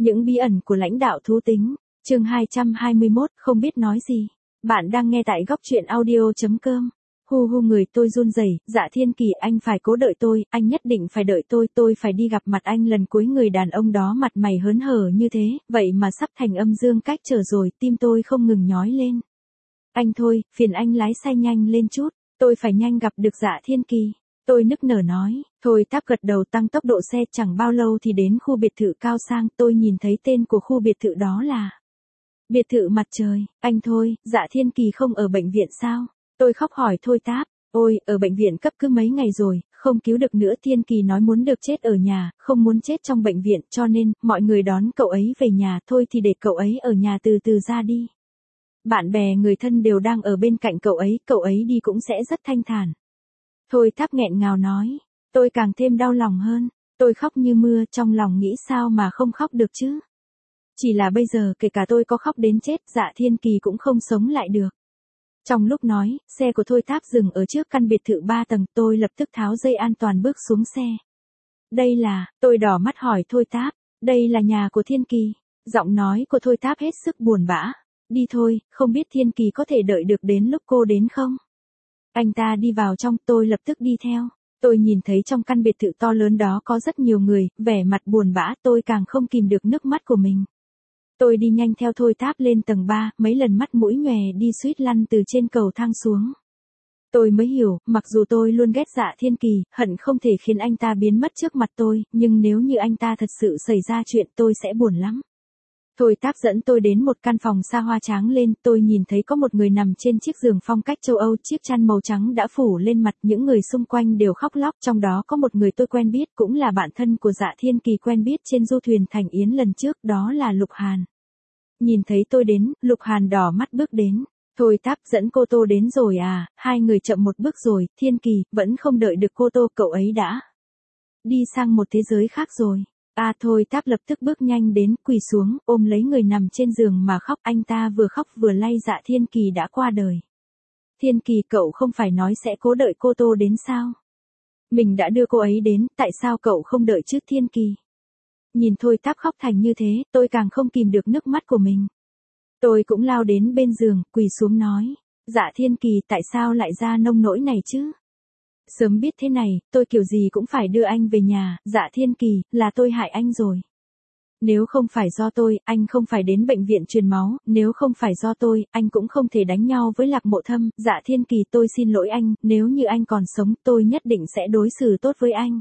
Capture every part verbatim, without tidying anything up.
Những bí ẩn của lãnh đạo thú tính, chương hai trăm hai mươi mốt, không biết nói gì. Bạn đang nghe tại góc truyện audio.com. Hu hu người tôi run rẩy, Dạ Thiên Kỳ, anh phải cố đợi tôi, anh nhất định phải đợi tôi, tôi phải đi gặp mặt anh lần cuối. Người đàn ông đó mặt mày hớn hở như thế, vậy mà sắp thành âm dương cách trở rồi, tim tôi không ngừng nhói lên. Anh thôi, phiền anh lái xe nhanh lên chút, tôi phải nhanh gặp được Dạ Thiên Kỳ. Tôi nức nở nói, thôi Tháp gật đầu tăng tốc độ xe, chẳng bao lâu thì đến khu biệt thự cao sang. Tôi nhìn thấy tên của khu biệt thự đó là biệt thự mặt trời. Anh thôi, Dạ Thiên Kỳ không ở bệnh viện sao? Tôi khóc hỏi Thôi Tháp, ôi, ở bệnh viện cấp cứu mấy ngày rồi, không cứu được nữa. Thiên Kỳ nói muốn được chết ở nhà, không muốn chết trong bệnh viện, cho nên, mọi người đón cậu ấy về nhà, thôi thì để cậu ấy ở nhà từ từ ra đi. Bạn bè người thân đều đang ở bên cạnh cậu ấy, cậu ấy đi cũng sẽ rất thanh thản. Thôi Tháp nghẹn ngào nói, tôi càng thêm đau lòng hơn, tôi khóc như mưa, trong lòng nghĩ sao mà không khóc được chứ. Chỉ là bây giờ kể cả tôi có khóc đến chết, Dạ Thiên Kỳ cũng không sống lại được. Trong lúc nói, xe của Thôi Tháp dừng ở trước căn biệt thự ba tầng, tôi lập tức tháo dây an toàn bước xuống xe. Đây là, tôi đỏ mắt hỏi Thôi Tháp, đây là nhà của Thiên Kỳ. Giọng nói của Thôi Tháp hết sức buồn bã. Đi thôi, không biết Thiên Kỳ có thể đợi được đến lúc cô đến không? Anh ta đi vào trong, tôi lập tức đi theo. Tôi nhìn thấy trong căn biệt thự to lớn đó có rất nhiều người, vẻ mặt buồn bã, tôi càng không kìm được nước mắt của mình. Tôi đi nhanh theo Thôi Tháp lên tầng ba, mấy lần mắt mũi nhòe đi suýt lăn từ trên cầu thang xuống. Tôi mới hiểu, mặc dù tôi luôn ghét Dạ Thiên Kỳ, hận không thể khiến anh ta biến mất trước mặt tôi, nhưng nếu như anh ta thật sự xảy ra chuyện tôi sẽ buồn lắm. Thôi Tháp dẫn tôi đến một căn phòng xa hoa tráng lên, tôi nhìn thấy có một người nằm trên chiếc giường phong cách châu Âu, chiếc chăn màu trắng đã phủ lên mặt, những người xung quanh đều khóc lóc, trong đó có một người tôi quen biết, cũng là bạn thân của Dạ Thiên Kỳ quen biết trên du thuyền Thành Yến lần trước, đó là Lục Hàn. Nhìn thấy tôi đến, Lục Hàn đỏ mắt bước đến. Thôi Tháp dẫn cô Tô đến rồi à? Hai người chậm một bước rồi. Thiên Kỳ, vẫn không đợi được cô Tô, cậu ấy đã đi sang một thế giới khác rồi. À Thôi Tháp lập tức bước nhanh đến, quỳ xuống, ôm lấy người nằm trên giường mà khóc. Anh ta vừa khóc vừa lay Dạ Thiên Kỳ đã qua đời. Thiên Kỳ, cậu không phải nói sẽ cố đợi cô Tô đến sao? Mình đã đưa cô ấy đến, tại sao cậu không đợi chứ Thiên Kỳ? Nhìn Thôi Tháp khóc thành như thế, tôi càng không kìm được nước mắt của mình. Tôi cũng lao đến bên giường, quỳ xuống nói, Dạ Thiên Kỳ, tại sao lại ra nông nỗi này chứ? Sớm biết thế này, tôi kiểu gì cũng phải đưa anh về nhà. Dạ Thiên Kỳ, là tôi hại anh rồi. Nếu không phải do tôi, anh không phải đến bệnh viện truyền máu, nếu không phải do tôi, anh cũng không thể đánh nhau với Lạc Mộ Thâm. Dạ Thiên Kỳ, tôi xin lỗi anh, nếu như anh còn sống, tôi nhất định sẽ đối xử tốt với anh.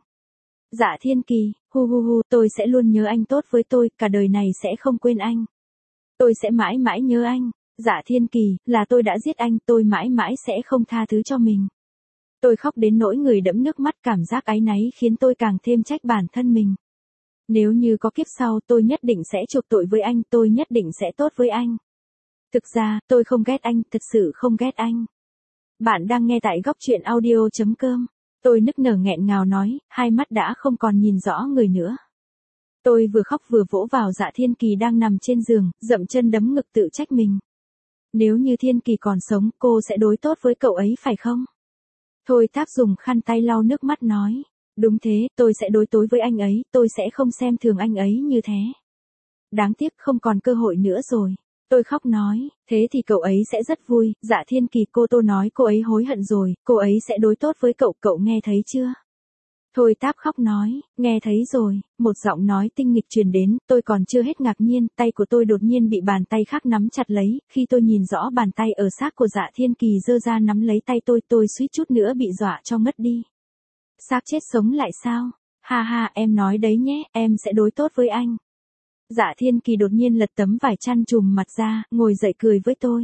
Dạ Thiên Kỳ, hu hu hu, tôi sẽ luôn nhớ anh tốt với tôi, cả đời này sẽ không quên anh. Tôi sẽ mãi mãi nhớ anh. Dạ Thiên Kỳ, là tôi đã giết anh, tôi mãi mãi sẽ không tha thứ cho mình. Tôi khóc đến nỗi người đẫm nước mắt, cảm giác áy náy khiến tôi càng thêm trách bản thân mình. Nếu như có kiếp sau, tôi nhất định sẽ chuộc tội với anh, tôi nhất định sẽ tốt với anh. Thực ra, tôi không ghét anh, thật sự không ghét anh. Bạn đang nghe tại góc truyện audio.com. Tôi nức nở nghẹn ngào nói, hai mắt đã không còn nhìn rõ người nữa. Tôi vừa khóc vừa vỗ vào Dạ Thiên Kỳ đang nằm trên giường, dậm chân đấm ngực tự trách mình. Nếu như Thiên Kỳ còn sống, cô sẽ đối tốt với cậu ấy phải không? Thôi Tháp dùng khăn tay lau nước mắt nói, đúng thế, tôi sẽ đối tối với anh ấy, tôi sẽ không xem thường anh ấy như thế. Đáng tiếc không còn cơ hội nữa rồi. Tôi khóc nói, thế thì cậu ấy sẽ rất vui. Dạ Thiên Kỳ, cô Tô nói cô ấy hối hận rồi, cô ấy sẽ đối tốt với cậu, cậu nghe thấy chưa? Thôi Tháp khóc nói, nghe thấy rồi. Một giọng nói tinh nghịch truyền đến, tôi còn chưa hết ngạc nhiên, tay của tôi đột nhiên bị bàn tay khác nắm chặt lấy, khi tôi nhìn rõ bàn tay ở xác của Dạ Thiên Kỳ giơ ra nắm lấy tay tôi, tôi suýt chút nữa bị dọa cho ngất đi. Xác chết sống lại sao? Ha ha, em nói đấy nhé, em sẽ đối tốt với anh. Dạ Thiên Kỳ đột nhiên lật tấm vải chăn trùm mặt ra, ngồi dậy cười với tôi.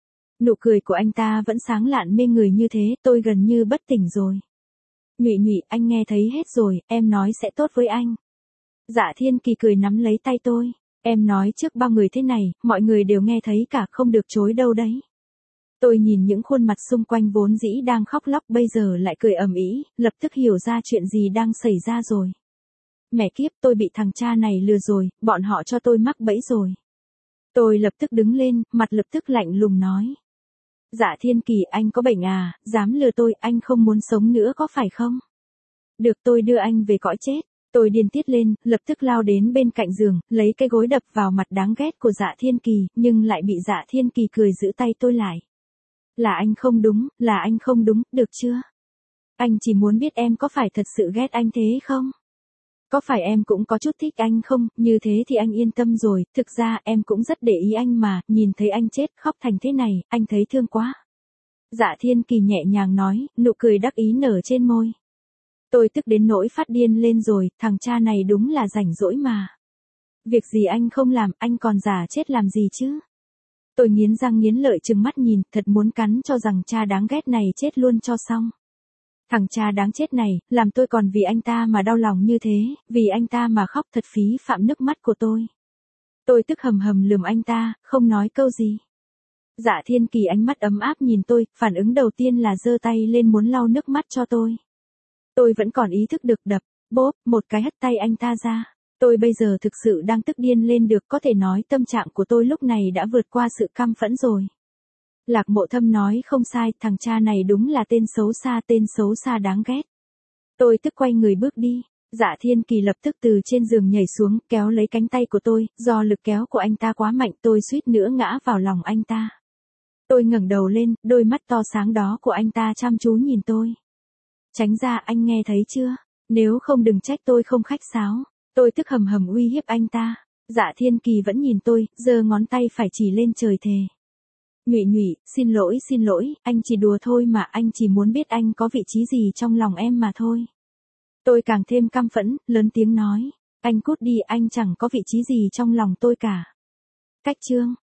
Nụ cười của anh ta vẫn sáng lạn mê người như thế, tôi gần như bất tỉnh rồi. Nhụy Nhụy, anh nghe thấy hết rồi, em nói sẽ tốt với anh. Dạ Thiên Kỳ cười nắm lấy tay tôi. Em nói trước bao người thế này, mọi người đều nghe thấy cả, không được chối đâu đấy. Tôi nhìn những khuôn mặt xung quanh vốn dĩ đang khóc lóc bây giờ lại cười ầm ĩ, lập tức hiểu ra chuyện gì đang xảy ra rồi. Mẹ kiếp, tôi bị thằng cha này lừa rồi, bọn họ cho tôi mắc bẫy rồi. Tôi lập tức đứng lên, mặt lập tức lạnh lùng nói. Dạ Thiên Kỳ, anh có bệnh à, dám lừa tôi, anh không muốn sống nữa có phải không? Được, tôi đưa anh về cõi chết. Tôi điên tiết lên, lập tức lao đến bên cạnh giường, lấy cái gối đập vào mặt đáng ghét của Dạ Thiên Kỳ, nhưng lại bị Dạ Thiên Kỳ cười giữ tay tôi lại. Là anh không đúng, là anh không đúng, được chưa? Anh chỉ muốn biết em có phải thật sự ghét anh thế không? Có phải em cũng có chút thích anh không, như thế thì anh yên tâm rồi, thực ra em cũng rất để ý anh mà, nhìn thấy anh chết khóc thành thế này, anh thấy thương quá. Dạ Thiên Kỳ nhẹ nhàng nói, nụ cười đắc ý nở trên môi. Tôi tức đến nỗi phát điên lên rồi, thằng cha này đúng là rảnh rỗi mà. Việc gì anh không làm, anh còn giả chết làm gì chứ? Tôi nghiến răng nghiến lợi trừng mắt nhìn, thật muốn cắn cho rằng cha đáng ghét này chết luôn cho xong. Thằng cha đáng chết này, làm tôi còn vì anh ta mà đau lòng như thế, vì anh ta mà khóc thật phí phạm nước mắt của tôi. Tôi tức hầm hầm lườm anh ta, không nói câu gì. Dạ Thiên Kỳ ánh mắt ấm áp nhìn tôi, phản ứng đầu tiên là giơ tay lên muốn lau nước mắt cho tôi. Tôi vẫn còn ý thức được đập, bốp, một cái hất tay anh ta ra. Tôi bây giờ thực sự đang tức điên lên được, có thể nói tâm trạng của tôi lúc này đã vượt qua sự căm phẫn rồi. Lạc Mộ Thâm nói không sai, thằng cha này đúng là tên xấu xa, tên xấu xa đáng ghét. Tôi tức quay người bước đi. Dạ Thiên Kỳ lập tức từ trên giường nhảy xuống, kéo lấy cánh tay của tôi, do lực kéo của anh ta quá mạnh tôi suýt nữa ngã vào lòng anh ta. Tôi ngẩng đầu lên, đôi mắt to sáng đó của anh ta chăm chú nhìn tôi. Tránh ra, anh nghe thấy chưa? Nếu không đừng trách tôi không khách sáo. Tôi tức hầm hầm uy hiếp anh ta. Dạ Thiên Kỳ vẫn nhìn tôi, giơ ngón tay phải chỉ lên trời thề. Nhụy nhụy, xin lỗi xin lỗi, anh chỉ đùa thôi mà, anh chỉ muốn biết anh có vị trí gì trong lòng em mà thôi. Tôi càng thêm căm phẫn, lớn tiếng nói. Anh cút đi, anh chẳng có vị trí gì trong lòng tôi cả. Cách chương.